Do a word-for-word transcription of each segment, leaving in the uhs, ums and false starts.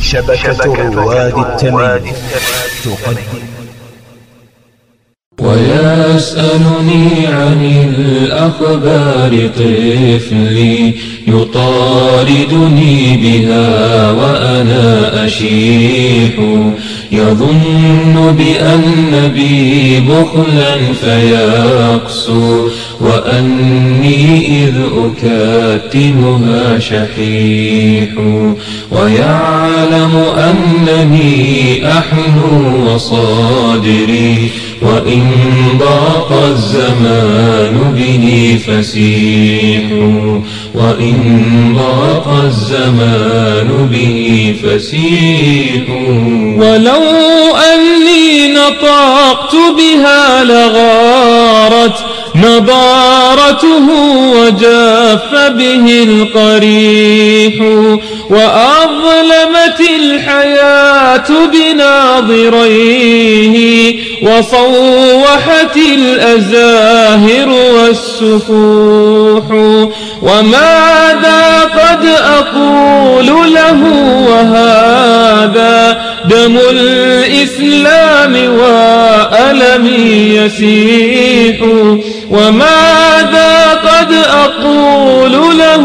شبكة رواد التمييز تقدم. ويسألني عن الأخبار طفلي يطاردني بها وأنا أشيح، يظن بأن بي بخلا فيقسو وأني إذ أكاتمها شحيح، ويعلم أنني أحنو وصادري وإن ضاق الزمان به فسيح، وإن ضاق الزمان به فسيح. ولو أني نطقت بها لغارت نضارته وجاف به القريح، وأظلمت الحياة بناظريه وصوحت الأزاهر والسفوح. وماذا قد أقول له وهذا دم الإسلام وألمي يسيح، وماذا قد أقول له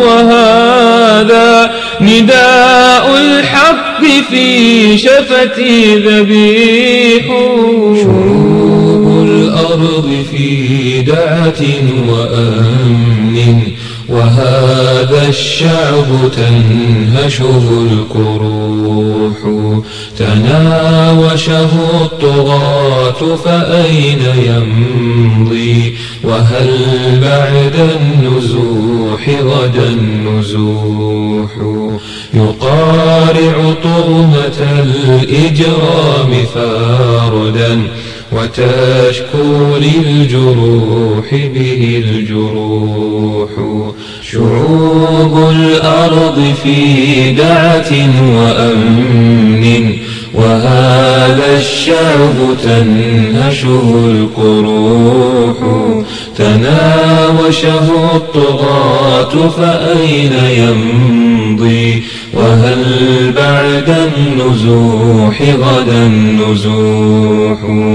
وهذا نداء الحق في شفتي ذبيح. شعوب الأرض في دعة وأمن وهذا الشعب تنهشه الكروح، تناوشه الطغاة فأين يمضي وهل بعد النزوح غدا نزوح. يقارع طغمة الإجرام فاردا وتشكو للجروح به الجروح. شعوب الأرض في دعة وأمن وهذا الشعب تنهشه الكروح، تناوشه الطغاة فأين يمضي وهل بعد النزوح غدا نزوح.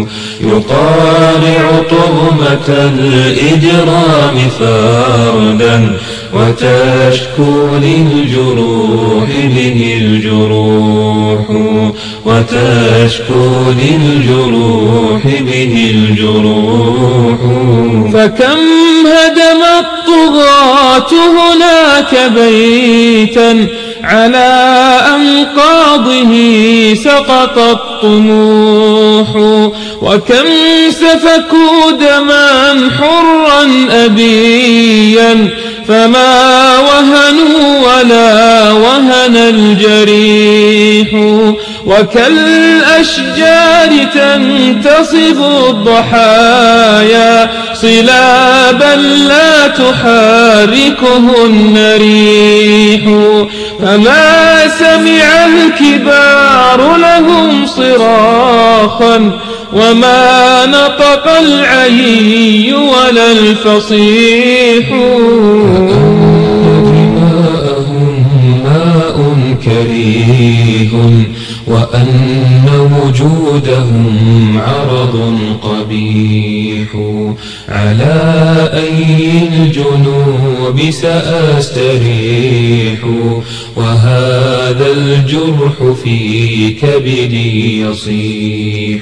يقارع طغمة الإجرام فردا وتشكو للجروح به الجروح، وتشكو للجروح به الجروح. فكم هدم الطغاة هناك بيتا على أنقاضه سقط الطموح، وكم سفكوا دما حرا أبيا فما وهنوا ولا وهن الجريح. وكالأشجار تنتصب الضحايا صلابا لا تحركهن ريح، فما سمع الكبار لهم صراخا وما نطق العيي ولا الفصيح. دماءهم ماء كريه وأن وجودهم عرض قبيح، على أي الجنوب سأستريح وهذا الجرح في كبدي يصيح.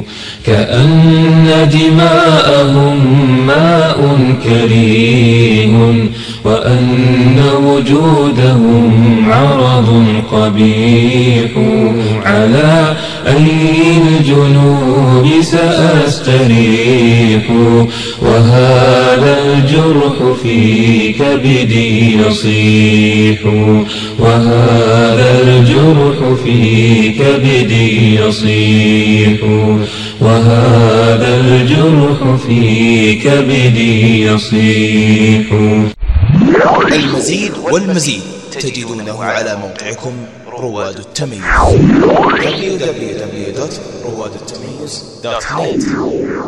كأن دماءهم ماء كريه وأن وجودهم عرض قبيح، على أي الجنوب سأستريح وهذا الجرح في كبدي يصيح، وهذا الجرح في كبدي يصيح، وهذا الجرح في كبدي يصيح. المزيد والمزيد تجدونه على موقعكم رواد التمييز دبليو دبليو دبليو دوت رواد التمييز دوت نت.